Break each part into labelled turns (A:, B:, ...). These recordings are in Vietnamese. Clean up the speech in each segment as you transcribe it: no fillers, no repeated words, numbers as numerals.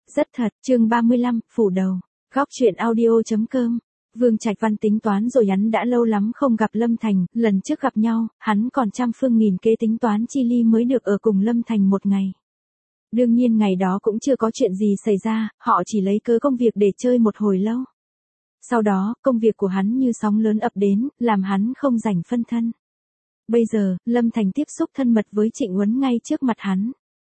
A: Rất thật, chương 35, phủ đầu. Góc truyện audio.com. Vương Trạch Văn tính toán rồi, hắn đã lâu lắm không gặp Lâm Thành, lần trước gặp nhau, hắn còn trăm phương nghìn kế tính toán chi ly mới được ở cùng Lâm Thành một ngày. Đương nhiên ngày đó cũng chưa có chuyện gì xảy ra, họ chỉ lấy cớ công việc để chơi một hồi lâu. Sau đó, công việc của hắn như sóng lớn ập đến, làm hắn không rảnh phân thân. Bây giờ, Lâm Thành tiếp xúc thân mật với Trịnh Huấn ngay trước mặt hắn.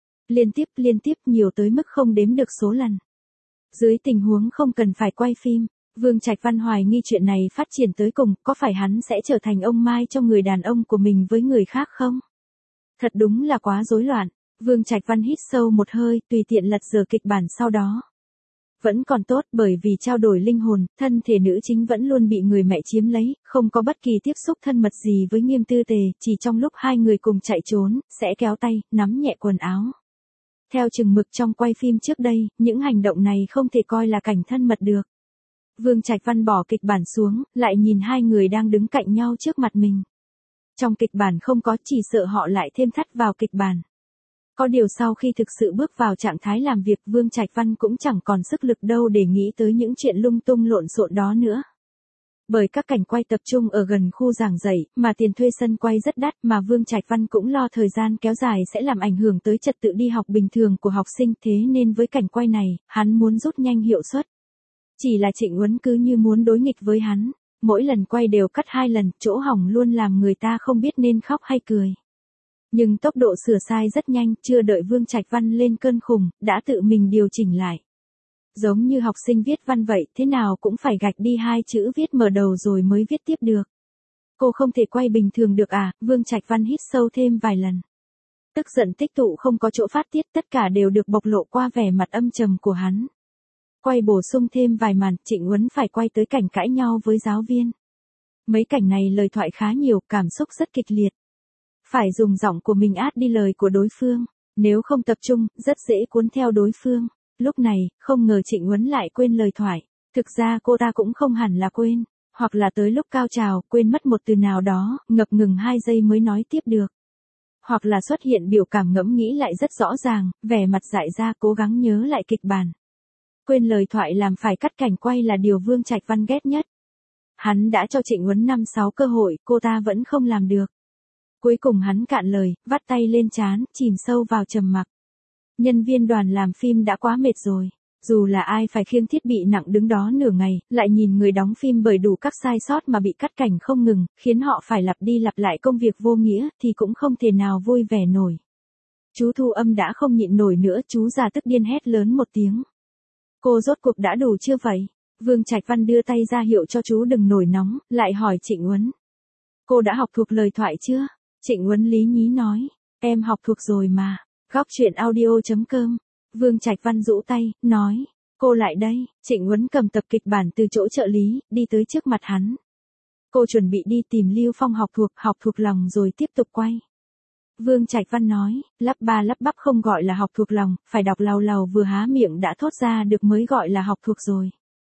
A: Liên tiếp nhiều tới mức không đếm được số lần. Dưới tình huống không cần phải quay phim, Vương Trạch Văn hoài nghi chuyện này phát triển tới cùng, có phải hắn sẽ trở thành ông Mai cho người đàn ông của mình với người khác không? Thật đúng là quá rối loạn. Vương Trạch Văn hít sâu một hơi, tùy tiện lật dở kịch bản sau đó. Vẫn còn tốt, bởi vì trao đổi linh hồn, thân thể nữ chính vẫn luôn bị người mẹ chiếm lấy, không có bất kỳ tiếp xúc thân mật gì với Nghiêm Tư Tề, chỉ trong lúc hai người cùng chạy trốn, sẽ kéo tay, nắm nhẹ quần áo. Theo chừng mực trong quay phim trước đây, những hành động này không thể coi là cảnh thân mật được. Vương Trạch Văn bỏ kịch bản xuống, lại nhìn hai người đang đứng cạnh nhau trước mặt mình. Trong kịch bản không có, chỉ sợ họ lại thêm thắt vào kịch bản. Có điều sau khi thực sự bước vào trạng thái làm việc, Vương Trạch Văn cũng chẳng còn sức lực đâu để nghĩ tới những chuyện lung tung lộn xộn đó nữa. Bởi các cảnh quay tập trung ở gần khu giảng dạy, mà tiền thuê sân quay rất đắt, mà Vương Trạch Văn cũng lo thời gian kéo dài sẽ làm ảnh hưởng tới trật tự đi học bình thường của học sinh, thế nên với cảnh quay này, hắn muốn rút nhanh hiệu suất. Chỉ là Trịnh Huấn cứ như muốn đối nghịch với hắn, mỗi lần quay đều cắt 2 lần, chỗ hỏng luôn làm người ta không biết nên khóc hay cười. Nhưng tốc độ sửa sai rất nhanh, chưa đợi Vương Trạch Văn lên cơn khùng, đã tự mình điều chỉnh lại. Giống như học sinh viết văn vậy, thế nào cũng phải gạch đi 2 chữ viết mở đầu rồi mới viết tiếp được. Cô không thể quay bình thường được à? Vương Trạch Văn hít sâu thêm vài lần. Tức giận tích tụ không có chỗ phát tiết, tất cả đều được bộc lộ qua vẻ mặt âm trầm của hắn. Quay bổ sung thêm vài màn, Trịnh Huấn phải quay tới cảnh cãi nhau với giáo viên. Mấy cảnh này lời thoại khá nhiều, cảm xúc rất kịch liệt. Phải dùng giọng của mình át đi lời của đối phương, nếu không tập trung, rất dễ cuốn theo đối phương. Lúc này, không ngờ Trịnh Huấn lại quên lời thoại. Thực ra cô ta cũng không hẳn là quên, hoặc là tới lúc cao trào, quên mất một từ nào đó, ngập ngừng 2 giây mới nói tiếp được. Hoặc là xuất hiện biểu cảm ngẫm nghĩ lại rất rõ ràng, vẻ mặt dại ra cố gắng nhớ lại kịch bản. Quên lời thoại làm phải cắt cảnh quay là điều Vương Trạch Văn ghét nhất. Hắn đã cho Trịnh Huấn 5-6 cơ hội, cô ta vẫn không làm được. Cuối cùng hắn cạn lời, vắt tay lên trán, chìm sâu vào trầm mặc. Nhân viên đoàn làm phim đã quá mệt rồi. Dù là ai phải khiêng thiết bị nặng đứng đó nửa ngày, lại nhìn người đóng phim bởi đủ các sai sót mà bị cắt cảnh không ngừng, khiến họ phải lặp đi lặp lại công việc vô nghĩa, thì cũng không thể nào vui vẻ nổi. Chú thu âm đã không nhịn nổi nữa, chú già tức điên hét lớn một tiếng. Cô rốt cuộc đã đủ chưa vậy? Vương Trạch Văn đưa tay ra hiệu cho chú đừng nổi nóng, lại hỏi Trịnh Huấn. Cô đã học thuộc lời thoại chưa? Trịnh Huấn lý nhí nói, em học thuộc rồi mà. Góc truyện audio.com. Vương Trạch Văn rũ tay, nói, cô lại đây. Trịnh Huấn cầm tập kịch bản từ chỗ trợ lý, đi tới trước mặt hắn. Cô chuẩn bị đi tìm Lưu Phong học thuộc lòng rồi tiếp tục quay. Vương Trạch Văn nói, lắp ba lắp bắp không gọi là học thuộc lòng, phải đọc làu làu vừa há miệng đã thốt ra được mới gọi là học thuộc rồi.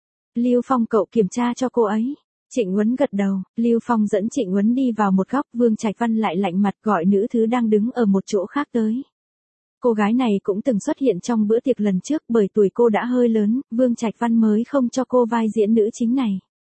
A: Lưu Phong cậu kiểm tra cho cô ấy. Trịnh Huấn gật đầu, Lưu Phong dẫn Trịnh Huấn đi vào một góc, Vương Trạch Văn lại lạnh mặt gọi nữ thứ đang đứng ở một chỗ khác tới. Cô gái này cũng từng xuất hiện trong bữa tiệc lần trước, bởi tuổi cô đã hơi lớn, Vương Trạch Văn mới không cho cô vai diễn nữ chính này.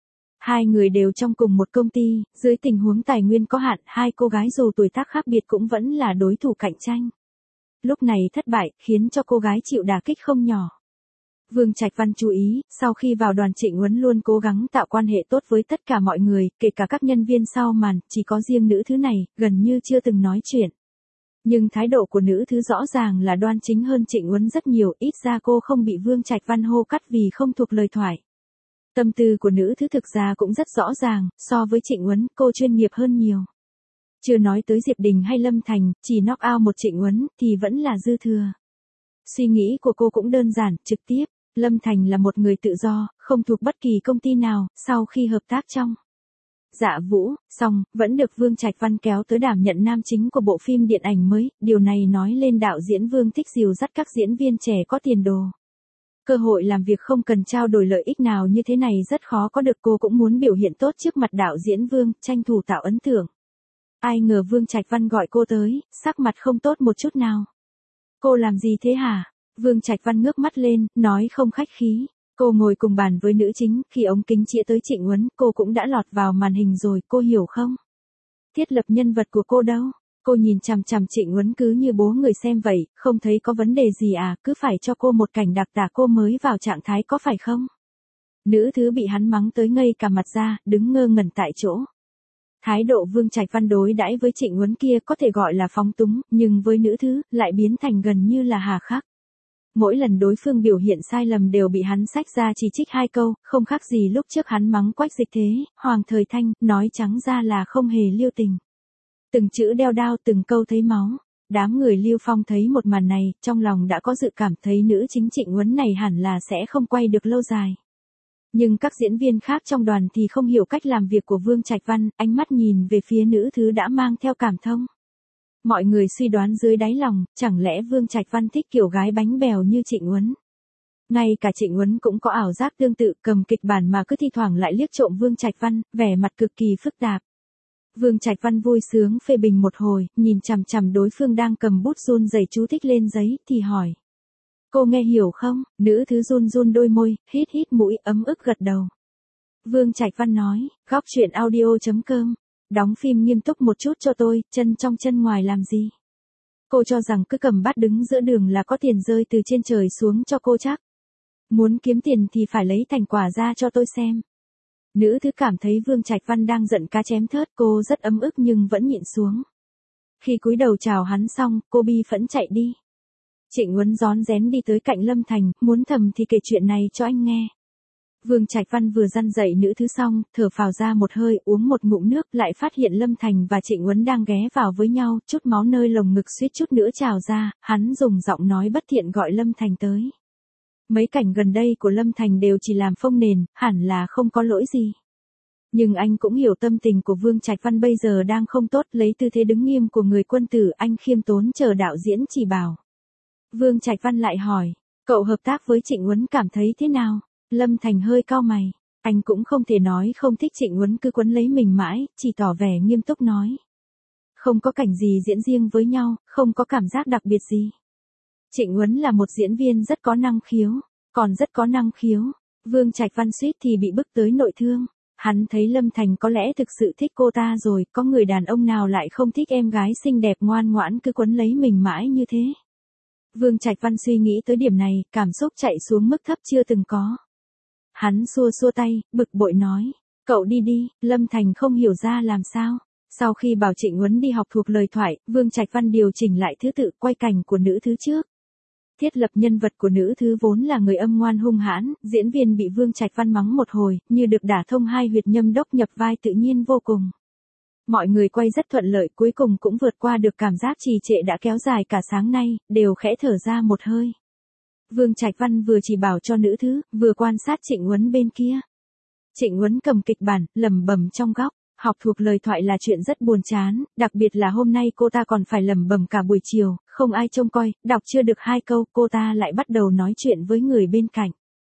A: Hai người đều trong cùng một công ty, dưới tình huống tài nguyên có hạn, hai cô gái dù tuổi tác khác biệt cũng vẫn là đối thủ cạnh tranh. Lúc này thất bại, khiến cho cô gái chịu đả kích không nhỏ. Vương Trạch Văn chú ý, sau khi vào đoàn Trịnh Huấn luôn cố gắng tạo quan hệ tốt với tất cả mọi người, kể cả các nhân viên sau màn, chỉ có riêng nữ thứ này, gần như chưa từng nói chuyện. Nhưng thái độ của nữ thứ rõ ràng là đoan chính hơn Trịnh Huấn rất nhiều, ít ra cô không bị Vương Trạch Văn hô cắt vì không thuộc lời thoại. Tâm tư của nữ thứ thực ra cũng rất rõ ràng, so với Trịnh Huấn, cô chuyên nghiệp hơn nhiều. Chưa nói tới Diệp Đình hay Lâm Thành, chỉ knock out một Trịnh Huấn, thì vẫn là dư thừa. Suy nghĩ của cô cũng đơn giản, trực tiếp. Lâm Thành là một người tự do, không thuộc bất kỳ công ty nào, sau khi hợp tác trong Dạ Vũ, xong, vẫn được Vương Trạch Văn kéo tới đảm nhận nam chính của bộ phim điện ảnh mới, điều này nói lên đạo diễn Vương thích dìu dắt các diễn viên trẻ có tiền đồ. Cơ hội làm việc không cần trao đổi lợi ích nào như thế này rất khó có được, cô cũng muốn biểu hiện tốt trước mặt đạo diễn Vương, tranh thủ tạo ấn tượng. Ai ngờ Vương Trạch Văn gọi cô tới, sắc mặt không tốt một chút nào. Cô làm gì thế hả? Vương Trạch Văn ngước mắt lên, nói không khách khí. Cô ngồi cùng bàn với nữ chính, khi ống kính chĩa tới Trịnh Uấn, cô cũng đã lọt vào màn hình rồi, cô hiểu không? Thiết lập nhân vật của cô đâu? Cô nhìn chằm chằm Trịnh Uấn cứ như bố người xem vậy, không thấy có vấn đề gì à, cứ phải cho cô một cảnh đặc tả cô mới vào trạng thái có phải không? Nữ thứ bị hắn mắng tới ngây cả mặt ra, đứng ngơ ngẩn tại chỗ. Thái độ Vương Trạch Văn đối đãi với Trịnh Uấn kia có thể gọi là phóng túng, nhưng với nữ thứ, lại biến thành gần như là hà khắc. Mỗi lần đối phương biểu hiện sai lầm đều bị hắn xách ra chỉ trích 2 câu, không khác gì lúc trước hắn mắng Quách Dịch Thế, Hoàng Thời Thanh, nói trắng ra là không hề lưu tình. Từng chữ đeo đao, từng câu thấy máu. Đám người Lưu Phong thấy một màn này, trong lòng đã có dự cảm thấy nữ chính Trịnh Uấn này hẳn là sẽ không quay được lâu dài. Nhưng các diễn viên khác trong đoàn thì không hiểu cách làm việc của Vương Trạch Văn, ánh mắt nhìn về phía nữ thứ đã mang theo cảm thông. Mọi người suy đoán dưới đáy lòng, chẳng lẽ Vương Trạch Văn thích kiểu gái bánh bèo như Trịnh Uấn. Ngay cả Trịnh Uấn cũng có ảo giác tương tự, cầm kịch bản mà cứ thi thoảng lại liếc trộm Vương Trạch Văn, vẻ mặt cực kỳ phức tạp. Vương Trạch Văn vui sướng phê bình một hồi, nhìn chằm chằm đối phương đang cầm bút run rẩy chú thích lên giấy, thì hỏi. Cô nghe hiểu không? Nữ thứ run run đôi môi, hít hít mũi, ấm ức gật đầu. Vương Trạch Văn nói, góc truyện audio.com. Đóng phim nghiêm túc một chút cho tôi, chân trong chân ngoài làm gì? Cô cho rằng cứ cầm bát đứng giữa đường là có tiền rơi từ trên trời xuống cho cô chắc. Muốn kiếm tiền thì phải lấy thành quả ra cho tôi xem. Nữ thứ cảm thấy Vương Trạch Văn đang giận cá chém thớt, cô rất ấm ức nhưng vẫn nhịn xuống. Khi cúi đầu chào hắn xong, cô bi phẫn chạy đi. Trịnh Uấn rón rén đi tới cạnh Lâm Thành, muốn thầm thì kể chuyện này cho anh nghe. Vương Trạch Văn vừa răn dậy nữ thứ xong, thở phào ra một hơi, uống một ngụm nước, lại phát hiện Lâm Thành và Trịnh Uấn đang ghé vào với nhau, chút máu nơi lồng ngực suýt chút nữa trào ra, hắn dùng giọng nói bất thiện gọi Lâm Thành tới. Mấy cảnh gần đây của Lâm Thành đều chỉ làm phông nền, hẳn là không có lỗi gì. Nhưng anh cũng hiểu tâm tình của Vương Trạch Văn bây giờ đang không tốt, lấy tư thế đứng nghiêm của người quân tử, anh khiêm tốn chờ đạo diễn chỉ bảo. Vương Trạch Văn lại hỏi, cậu hợp tác với Trịnh Uấn cảm thấy thế nào? Lâm Thành hơi cau mày, anh cũng không thể nói không thích Trịnh Uấn cứ quấn lấy mình mãi, chỉ tỏ vẻ nghiêm túc nói. Không có cảnh gì diễn riêng với nhau, không có cảm giác đặc biệt gì. Trịnh Uấn là một diễn viên rất có năng khiếu, còn rất có năng khiếu. Vương Trạch Văn suýt thì bị bức tới nội thương. Hắn thấy Lâm Thành có lẽ thực sự thích cô ta rồi, có người đàn ông nào lại không thích em gái xinh đẹp ngoan ngoãn cứ quấn lấy mình mãi như thế. Vương Trạch Văn suy nghĩ tới điểm này, cảm xúc chạy xuống mức thấp chưa từng có. Hắn xua xua tay, bực bội nói, cậu đi đi. Lâm Thành không hiểu ra làm sao. Sau khi bảo Trịnh Uấn đi học thuộc lời thoại, Vương Trạch Văn điều chỉnh lại thứ tự quay cảnh của nữ thứ trước. Thiết lập nhân vật của nữ thứ vốn là người âm ngoan hung hãn, diễn viên bị Vương Trạch Văn mắng một hồi, như được đả thông hai huyệt nhâm đốc nhập vai tự nhiên vô cùng. Mọi người quay rất thuận lợi, cuối cùng cũng vượt qua được cảm giác trì trệ đã kéo dài cả sáng nay, đều khẽ thở ra một hơi. Vương Trạch Văn vừa chỉ bảo cho nữ thứ, vừa quan sát Trịnh Uấn bên kia. Trịnh Uấn cầm kịch bản, lẩm bẩm trong góc. Học thuộc lời thoại là chuyện rất buồn chán, đặc biệt là hôm nay cô ta còn phải lẩm bẩm cả buổi chiều, không ai trông coi, đọc chưa được 2 câu, cô ta lại bắt đầu nói chuyện với người bên cạnh.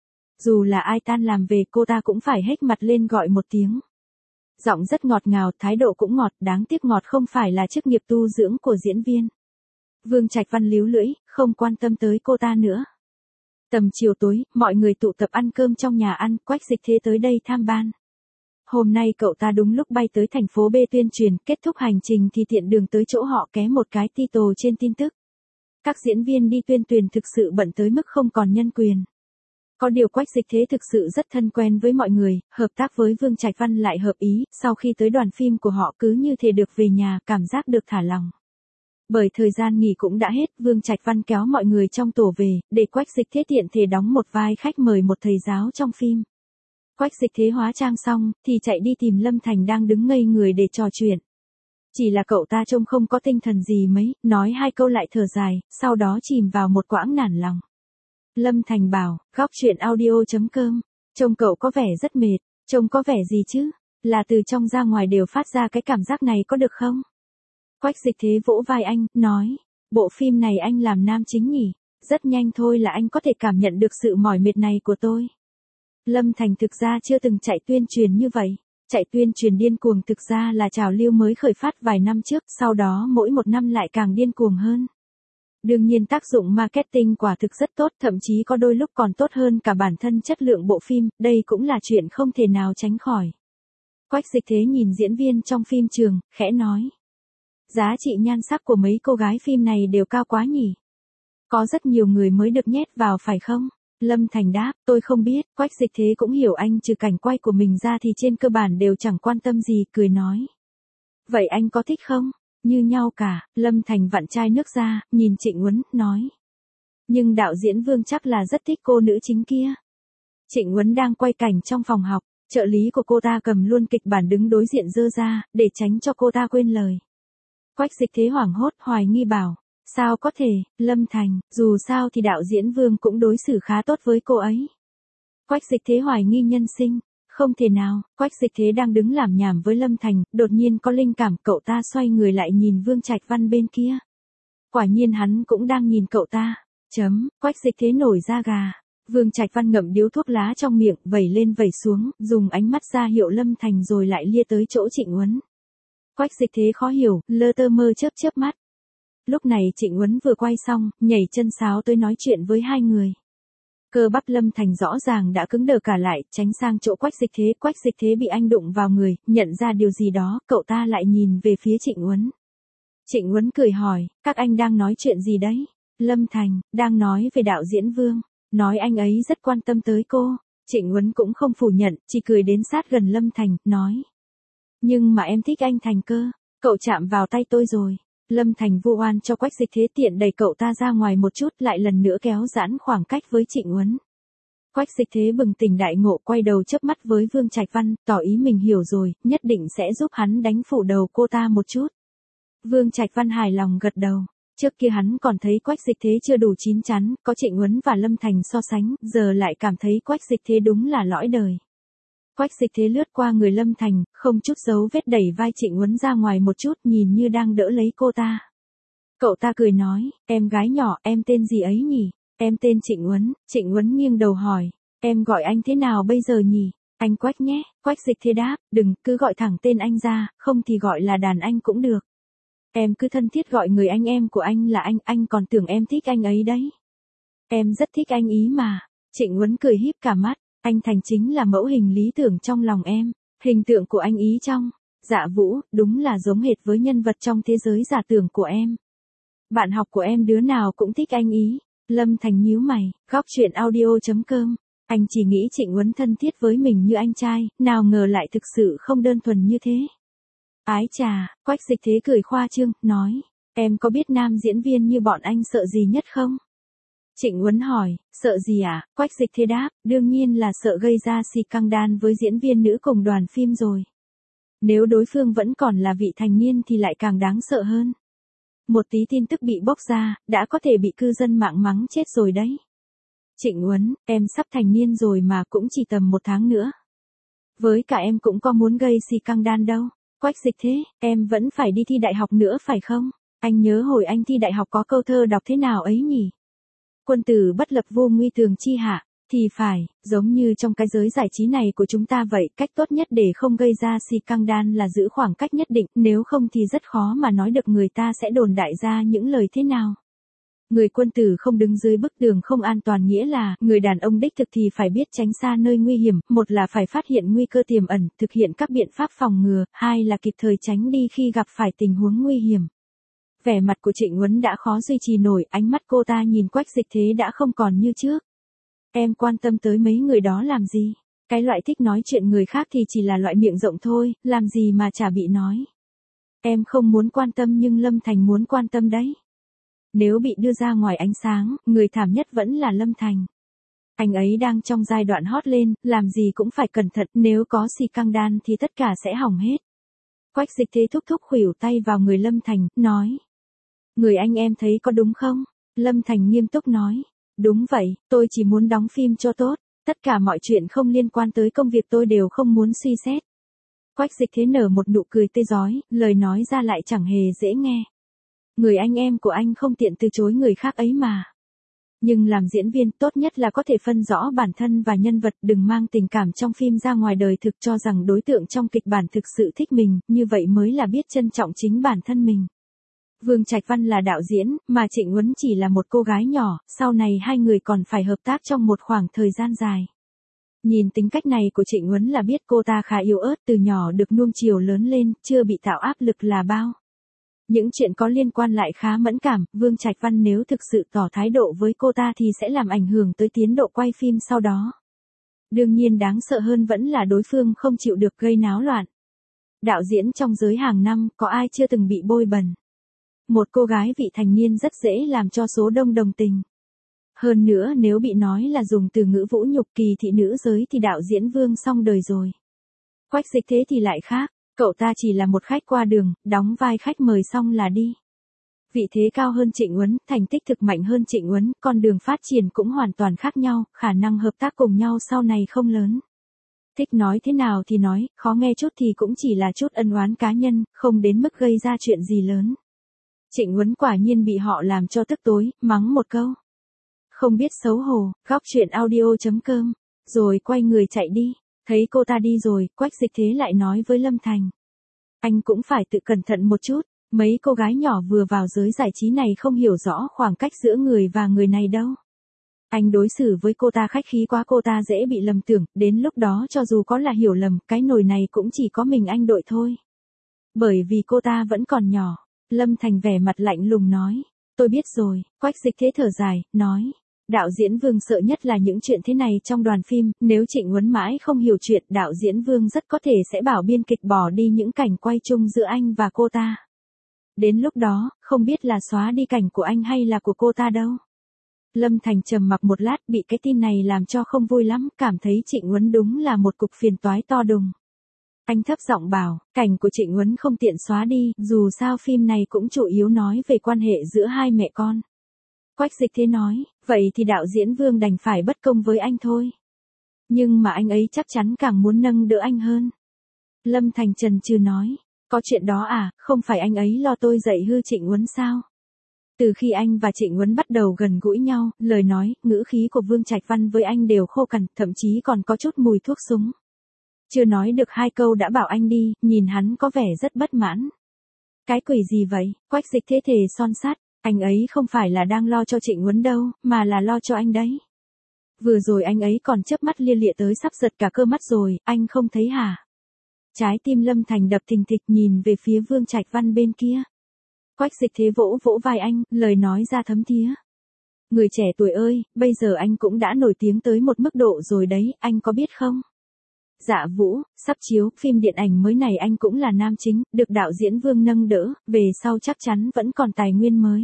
A: Dù là ai tan làm về cô ta cũng phải hếch mặt lên gọi một tiếng. Giọng rất ngọt ngào, thái độ cũng ngọt, đáng tiếc ngọt không phải là chức nghiệp tu dưỡng của diễn viên. Vương Trạch Văn líu lưỡi, không quan tâm tới cô ta nữa. Tầm chiều tối, mọi người tụ tập ăn cơm trong nhà ăn, Quách Dịch Thế tới đây tham ban. Hôm nay cậu ta đúng lúc bay tới thành phố B tuyên truyền, kết thúc hành trình thì tiện đường tới chỗ họ ké một cái title trên tin tức. Các diễn viên đi tuyên truyền thực sự bận tới mức không còn nhân quyền. Có điều Quách Dịch Thế thực sự rất thân quen với mọi người, hợp tác với Vương Trạch Văn lại hợp ý, sau khi tới đoàn phim của họ cứ như thể được về nhà, cảm giác được thả lỏng. Bởi thời gian nghỉ cũng đã hết, Vương Trạch Văn kéo mọi người trong tổ về, để Quách Dịch Thế tiện thể đóng một vai khách mời một thầy giáo trong phim. Quách Dịch Thế hóa trang xong, thì chạy đi tìm Lâm Thành đang đứng ngây người để trò chuyện. Chỉ là cậu ta trông không có tinh thần gì mấy, nói 2 câu lại thở dài, sau đó chìm vào một quãng nản lòng. Lâm Thành bảo, góc truyện audio.com, trông cậu có vẻ rất mệt, trông có vẻ gì chứ, là từ trong ra ngoài đều phát ra cái cảm giác này có được không? Quách Dịch Thế vỗ vai anh, nói, bộ phim này anh làm nam chính nhỉ, rất nhanh thôi là anh có thể cảm nhận được sự mỏi mệt này của tôi. Lâm Thành thực ra chưa từng chạy tuyên truyền như vậy. Chạy tuyên truyền điên cuồng thực ra là trào lưu mới khởi phát vài năm trước, sau đó mỗi một năm lại càng điên cuồng hơn. Đương nhiên tác dụng marketing quả thực rất tốt, thậm chí có đôi lúc còn tốt hơn cả bản thân chất lượng bộ phim, đây cũng là chuyện không thể nào tránh khỏi. Quách Dịch Thế nhìn diễn viên trong phim trường, khẽ nói. Giá trị nhan sắc của mấy cô gái phim này đều cao quá nhỉ? Có rất nhiều người mới được nhét vào phải không? Lâm Thành đáp, tôi không biết, Quách Dịch Thế cũng hiểu anh trừ cảnh quay của mình ra thì trên cơ bản đều chẳng quan tâm gì, cười nói. Vậy anh có thích không? Như nhau cả, Lâm Thành vặn chai nước ra, nhìn Trịnh Uấn, nói. Nhưng đạo diễn Vương chắc là rất thích cô nữ chính kia. Trịnh Uấn đang quay cảnh trong phòng học, trợ lý của cô ta cầm luôn kịch bản đứng đối diện giơ ra, để tránh cho cô ta quên lời. Quách Dịch Thế hoảng hốt, hoài nghi bảo. Sao có thể, Lâm Thành, dù sao thì đạo diễn Vương cũng đối xử khá tốt với cô ấy. Quách Dịch Thế hoài nghi nhân sinh. Không thể nào, Quách Dịch Thế đang đứng làm nhảm với Lâm Thành, đột nhiên có linh cảm, cậu ta xoay người lại nhìn Vương Trạch Văn bên kia. Quả nhiên hắn cũng đang nhìn cậu ta. Quách Dịch Thế nổi da gà. Vương Trạch Văn ngậm điếu thuốc lá trong miệng, vẩy lên vẩy xuống, dùng ánh mắt ra hiệu Lâm Thành rồi lại lia tới chỗ Trịnh Uấn. Quách Dịch Thế khó hiểu, lơ tơ mơ chớp mắt. Lúc này Trịnh Uấn vừa quay xong, nhảy chân sáo tới nói chuyện với hai người. Cơ bắp Lâm Thành rõ ràng đã cứng đờ cả lại, tránh sang chỗ Quách Dịch Thế bị anh đụng vào người, nhận ra điều gì đó, cậu ta lại nhìn về phía Trịnh Uấn. Trịnh Uấn cười hỏi, các anh đang nói chuyện gì đấy? Lâm Thành, đang nói về đạo diễn Vương, nói anh ấy rất quan tâm tới cô. Trịnh Uấn cũng không phủ nhận, chỉ cười đến sát gần Lâm Thành, nói. Nhưng mà em thích anh Thành cơ, cậu chạm vào tay tôi rồi. Lâm Thành vu oan cho Quách Dịch Thế, tiện đẩy cậu ta ra ngoài một chút, lại lần nữa kéo giãn khoảng cách với Trịnh Uấn. Quách Dịch Thế bừng tỉnh đại ngộ, quay đầu chớp mắt với Vương Trạch Văn, tỏ ý mình hiểu rồi, nhất định sẽ giúp hắn đánh phủ đầu cô ta một chút. Vương Trạch Văn hài lòng gật đầu. Trước kia hắn còn thấy Quách Dịch Thế chưa đủ chín chắn, có Trịnh Uấn và Lâm Thành so sánh, giờ lại cảm thấy Quách Dịch Thế đúng là lõi đời. Quách Dịch Thế lướt qua người Lâm Thành, không chút dấu vết đẩy vai Trịnh Uấn ra ngoài một chút, nhìn như đang đỡ lấy cô ta. Cậu ta cười nói, em gái nhỏ, em tên gì ấy nhỉ? Em tên Trịnh Uấn. Trịnh Uấn nghiêng đầu hỏi, em gọi anh thế nào bây giờ nhỉ? Anh Quách nhé. Quách Dịch Thế đáp, đừng, cứ gọi thẳng tên anh ra, không thì gọi là đàn anh cũng được. Em cứ thân thiết gọi người anh em của anh là anh còn tưởng em thích anh ấy đấy. Em rất thích anh ý mà. Trịnh Uấn cười híp cả mắt. Anh Thành chính là mẫu hình lý tưởng trong lòng em. Hình tượng của anh ý trong Dạ Vũ, đúng là giống hệt với nhân vật trong thế giới giả tưởng của em. Bạn học của em đứa nào cũng thích anh ý. Lâm Thành nhíu mày, góc chuyện audio.com. Anh chỉ nghĩ Trịnh Uấn thân thiết với mình như anh trai, nào ngờ lại thực sự không đơn thuần như thế. Ái chà, Quách Dịch Thế cười khoa trương, nói. Em có biết nam diễn viên như bọn anh sợ gì nhất không? Trịnh Uấn hỏi, sợ gì à? Quách Dịch Thế đáp, đương nhiên là sợ gây ra scandal với diễn viên nữ cùng đoàn phim rồi. Nếu đối phương vẫn còn là vị thành niên thì lại càng đáng sợ hơn. Một tí tin tức bị bóc ra, đã có thể bị cư dân mạng mắng chết rồi đấy. Trịnh Uấn, em sắp thành niên rồi mà cũng chỉ tầm 1 tháng nữa. Với cả em cũng có muốn gây scandal đâu. Quách Dịch Thế, em vẫn phải đi thi đại học nữa phải không? Anh nhớ hồi anh thi đại học có câu thơ đọc thế nào ấy nhỉ? Quân tử bất lập vô nguy tường chi hạ, thì phải, giống như trong cái giới giải trí này của chúng ta vậy, cách tốt nhất để không gây ra scandal là giữ khoảng cách nhất định, nếu không thì rất khó mà nói được người ta sẽ đồn đại ra những lời thế nào. Người quân tử không đứng dưới bức tường không an toàn, nghĩa là, người đàn ông đích thực thì phải biết tránh xa nơi nguy hiểm, một là phải phát hiện nguy cơ tiềm ẩn, thực hiện các biện pháp phòng ngừa, hai là kịp thời tránh đi khi gặp phải tình huống nguy hiểm. Vẻ mặt của Trịnh Uấn đã khó duy trì nổi, ánh mắt cô ta nhìn Quách Dịch Thế đã không còn như trước. Em quan tâm tới mấy người đó làm gì? Cái loại thích nói chuyện người khác thì chỉ là loại miệng rộng thôi, làm gì mà chả bị nói. Em không muốn quan tâm nhưng Lâm Thành muốn quan tâm đấy. Nếu bị đưa ra ngoài ánh sáng, người thảm nhất vẫn là Lâm Thành. Anh ấy đang trong giai đoạn hot lên, làm gì cũng phải cẩn thận, nếu có scandal thì tất cả sẽ hỏng hết. Quách Dịch Thế thúc thúc khuỷu tay vào người Lâm Thành, nói. Người anh em thấy có đúng không? Lâm Thành nghiêm túc nói. Đúng vậy, tôi chỉ muốn đóng phim cho tốt. Tất cả mọi chuyện không liên quan tới công việc tôi đều không muốn suy xét. Quách Dịch Thế nở một nụ cười tươi rói, lời nói ra lại chẳng hề dễ nghe. Người anh em của anh không tiện từ chối người khác ấy mà. Nhưng làm diễn viên tốt nhất là có thể phân rõ bản thân và nhân vật, đừng mang tình cảm trong phim ra ngoài đời thực, cho rằng đối tượng trong kịch bản thực sự thích mình, như vậy mới là biết trân trọng chính bản thân mình. Vương Trạch Văn là đạo diễn, mà Trịnh Huấn chỉ là một cô gái nhỏ, sau này hai người còn phải hợp tác trong một khoảng thời gian dài. Nhìn tính cách này của Trịnh Huấn là biết cô ta khá yếu ớt, từ nhỏ được nuông chiều lớn lên, chưa bị tạo áp lực là bao. Những chuyện có liên quan lại khá mẫn cảm, Vương Trạch Văn nếu thực sự tỏ thái độ với cô ta thì sẽ làm ảnh hưởng tới tiến độ quay phim sau đó. Đương nhiên đáng sợ hơn vẫn là đối phương không chịu được gây náo loạn. Đạo diễn trong giới hàng năm, có ai chưa từng bị bôi bẩn. Một cô gái vị thành niên rất dễ làm cho số đông đồng tình. Hơn nữa nếu bị nói là dùng từ ngữ vũ nhục kỳ thị nữ giới thì đạo diễn Vương xong đời rồi. Quách Dịch Thế thì lại khác, cậu ta chỉ là một khách qua đường, đóng vai khách mời xong là đi. Vị thế cao hơn Trịnh Huấn, thành tích thực mạnh hơn Trịnh Huấn, con đường phát triển cũng hoàn toàn khác nhau, khả năng hợp tác cùng nhau sau này không lớn. Thích nói thế nào thì nói, khó nghe chút thì cũng chỉ là chút ân oán cá nhân, không đến mức gây ra chuyện gì lớn. Trịnh Huấn quả nhiên bị họ làm cho tức tối, mắng một câu. Không biết xấu hổ, góc chuyện audio.com, rồi quay người chạy đi. Thấy cô ta đi rồi, Quách Dịch Thế lại nói với Lâm Thành. Anh cũng phải tự cẩn thận một chút, mấy cô gái nhỏ vừa vào giới giải trí này không hiểu rõ khoảng cách giữa người và người này đâu. Anh đối xử với cô ta khách khí quá, cô ta dễ bị lầm tưởng, đến lúc đó cho dù có là hiểu lầm, cái nồi này cũng chỉ có mình anh đội thôi. Bởi vì cô ta vẫn còn nhỏ, Lâm Thành vẻ mặt lạnh lùng nói. Tôi biết rồi, Quách Dịch Thế thở dài, nói. Đạo diễn Vương sợ nhất là những chuyện thế này trong đoàn phim, nếu Trịnh Huấn mãi không hiểu chuyện, đạo diễn Vương rất có thể sẽ bảo biên kịch bỏ đi những cảnh quay chung giữa anh và cô ta. Đến lúc đó, không biết là xóa đi cảnh của anh hay là của cô ta đâu. Lâm Thành trầm mặc một lát, bị cái tin này làm cho không vui lắm, cảm thấy Trịnh Huấn đúng là một cục phiền toái to đùng. Anh thấp giọng bảo, cảnh của Trịnh Huấn không tiện xóa đi, dù sao phim này cũng chủ yếu nói về quan hệ giữa hai mẹ con. Quách Dịch Thế nói, vậy thì đạo diễn Vương đành phải bất công với anh thôi. Nhưng mà anh ấy chắc chắn càng muốn nâng đỡ anh hơn. Lâm Thành chần chừ nói, có chuyện đó à, không phải anh ấy lo tôi dạy hư Trịnh Huấn sao? Từ khi anh và Trịnh Huấn bắt đầu gần gũi nhau, lời nói, ngữ khí của Vương Trạch Văn với anh đều khô cằn, thậm chí còn có chút mùi thuốc súng. Chưa nói được hai câu đã bảo anh đi, nhìn hắn có vẻ rất bất mãn. Cái quỷ gì vậy? Quách Dịch Thế thề son sắt, anh ấy không phải là đang lo cho Trịnh Huấn đâu, mà là lo cho anh đấy. Vừa rồi anh ấy còn chớp mắt lia lịa tới sắp giật cả cơ mắt rồi, anh không thấy hả? Trái tim Lâm Thành đập thình thịch nhìn về phía Vương Trạch Văn bên kia. Quách Dịch Thế vỗ vỗ vai anh, lời nói ra thấm thía. Người trẻ tuổi ơi, bây giờ anh cũng đã nổi tiếng tới một mức độ rồi đấy, anh có biết không? Dạ Vũ, sắp chiếu, phim điện ảnh mới này anh cũng là nam chính, được đạo diễn Vương nâng đỡ, về sau chắc chắn vẫn còn tài nguyên mới.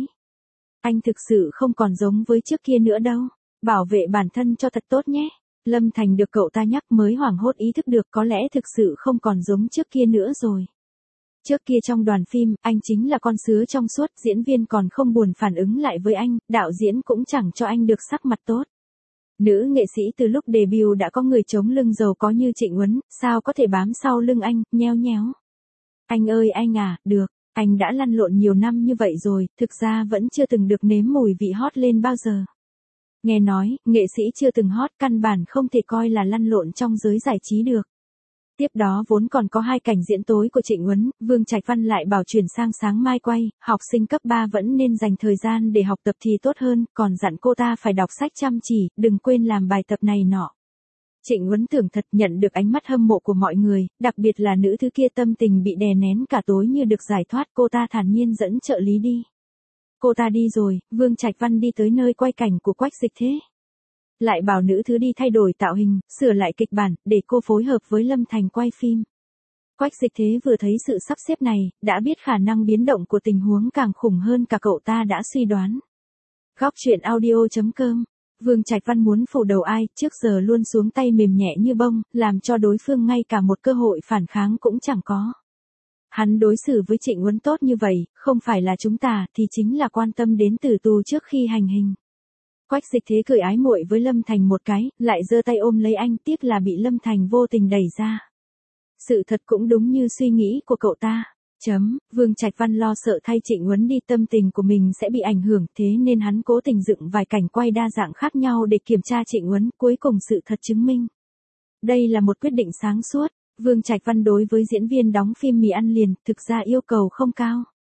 A: Anh thực sự không còn giống với trước kia nữa đâu, bảo vệ bản thân cho thật tốt nhé. Lâm Thành được cậu ta nhắc mới hoảng hốt ý thức được có lẽ thực sự không còn giống trước kia nữa rồi. Trước kia trong đoàn phim, anh chính là con sứa trong suốt, diễn viên còn không buồn phản ứng lại với anh, đạo diễn cũng chẳng cho anh được sắc mặt tốt. Nữ nghệ sĩ từ lúc debut đã có người chống lưng giàu có như Trịnh Huấn, sao có thể bám sau lưng anh, nheo nhéo. Anh ơi anh à, được, anh đã lăn lộn nhiều năm như vậy rồi, thực ra vẫn chưa từng được nếm mùi vị hot lên bao giờ. Nghe nói, nghệ sĩ chưa từng hot căn bản không thể coi là lăn lộn trong giới giải trí được. Tiếp đó vốn còn có hai cảnh diễn tối của Trịnh Huấn, Vương Trạch Văn lại bảo chuyển sang sáng mai quay, học sinh cấp 3 vẫn nên dành thời gian để học tập thì tốt hơn, còn dặn cô ta phải đọc sách chăm chỉ, đừng quên làm bài tập này nọ. Trịnh Huấn tưởng thật nhận được ánh mắt hâm mộ của mọi người, đặc biệt là nữ thứ kia tâm tình bị đè nén cả tối như được giải thoát, cô ta thản nhiên dẫn trợ lý đi. Cô ta đi rồi, Vương Trạch Văn đi tới nơi quay cảnh của Quách Dịch Thế. Lại bảo nữ thứ đi thay đổi tạo hình, sửa lại kịch bản, để cô phối hợp với Lâm Thành quay phim. Quách Dịch Thế vừa thấy sự sắp xếp này, đã biết khả năng biến động của tình huống càng khủng hơn cả cậu ta đã suy đoán. Góc chuyện audio.com, Vương Trạch Văn muốn phủ đầu ai, trước giờ luôn xuống tay mềm nhẹ như bông, làm cho đối phương ngay cả một cơ hội phản kháng cũng chẳng có. Hắn đối xử với Trịnh Huấn tốt như vậy, không phải là chúng ta, thì chính là quan tâm đến tử tù trước khi hành hình. Quách Dịch Thế cười ái muội với Lâm Thành một cái, lại giơ tay ôm lấy anh, tiếc là bị Lâm Thành vô tình đẩy ra. Sự thật cũng đúng như suy nghĩ của cậu ta. Vương Trạch Văn lo sợ thay Trịnh Huấn đi, tâm tình của mình sẽ bị ảnh hưởng, thế nên hắn cố tình dựng vài cảnh quay đa dạng khác nhau để kiểm tra Trịnh Huấn, cuối cùng sự thật chứng minh. Đây là một quyết định sáng suốt. Vương Trạch Văn đối với diễn viên đóng phim mì ăn liền, thực ra yêu cầu không cao.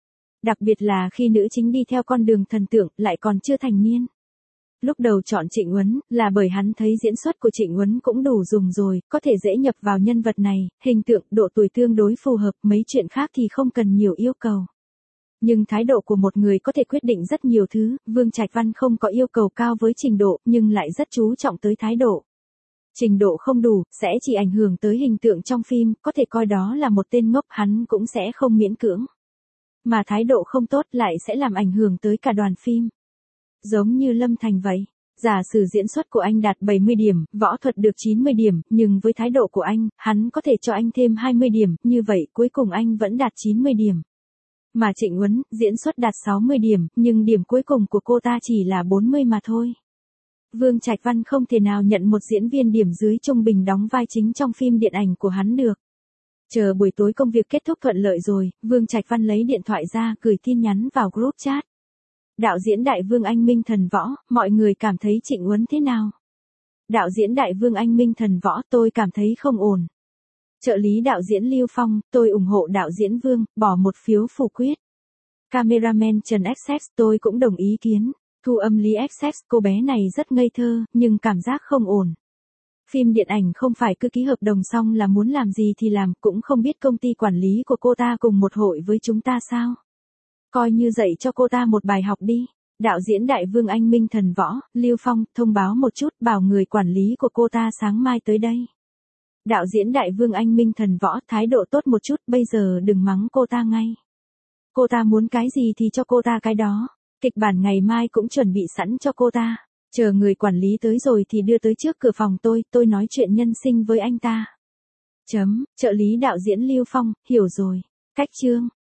A: Đặc biệt là khi nữ chính đi theo con đường thần tượng lại còn chưa thành niên. Lúc đầu chọn Trịnh Uấn là bởi hắn thấy diễn xuất của Trịnh Uấn cũng đủ dùng rồi, có thể dễ nhập vào nhân vật này, hình tượng, độ tuổi tương đối phù hợp, mấy chuyện khác thì không cần nhiều yêu cầu. Nhưng thái độ của một người có thể quyết định rất nhiều thứ, Vương Trạch Văn không có yêu cầu cao với trình độ, nhưng lại rất chú trọng tới thái độ. Trình độ không đủ, sẽ chỉ ảnh hưởng tới hình tượng trong phim, có thể coi đó là một tên ngốc, hắn cũng sẽ không miễn cưỡng. Mà thái độ không tốt lại sẽ làm ảnh hưởng tới cả đoàn phim. Giống như Lâm Thành vậy. Giả sử diễn xuất của anh đạt 70 điểm, võ thuật được 90 điểm, nhưng với thái độ của anh, hắn có thể cho anh thêm 20 điểm, như vậy cuối cùng anh vẫn đạt 90 điểm. Mà Trịnh Uấn, diễn xuất đạt 60 điểm, nhưng điểm cuối cùng của cô ta chỉ là 40 mà thôi. Vương Trạch Văn không thể nào nhận một diễn viên điểm dưới trung bình đóng vai chính trong phim điện ảnh của hắn được. Chờ buổi tối công việc kết thúc thuận lợi rồi, Vương Trạch Văn lấy điện thoại ra, gửi tin nhắn vào group chat. Đạo diễn Đại Vương Anh Minh Thần Võ, mọi người cảm thấy Trịnh Uấn thế nào? Đạo diễn Đại Vương Anh Minh Thần Võ, tôi cảm thấy không ổn. Trợ lý đạo diễn Lưu Phong, tôi ủng hộ đạo diễn Vương, bỏ một phiếu phủ quyết. Cameraman Trần XX, tôi cũng đồng ý kiến. Thu âm Lý XX, cô bé này rất ngây thơ, nhưng cảm giác không ổn. Phim điện ảnh không phải cứ ký hợp đồng xong là muốn làm gì thì làm, cũng không biết công ty quản lý của cô ta cùng một hội với chúng ta sao. Coi như dạy cho cô ta một bài học đi. Đạo diễn Đại Vương Anh Minh Thần Võ, Lưu Phong, thông báo một chút, bảo người quản lý của cô ta sáng mai tới đây. Đạo diễn Đại Vương Anh Minh Thần Võ, thái độ tốt một chút, bây giờ đừng mắng cô ta ngay. Cô ta muốn cái gì thì cho cô ta cái đó. Kịch bản ngày mai cũng chuẩn bị sẵn cho cô ta. Chờ người quản lý tới rồi thì đưa tới trước cửa phòng tôi nói chuyện nhân sinh với anh ta. Trợ lý đạo diễn Lưu Phong, hiểu rồi. Cách chương.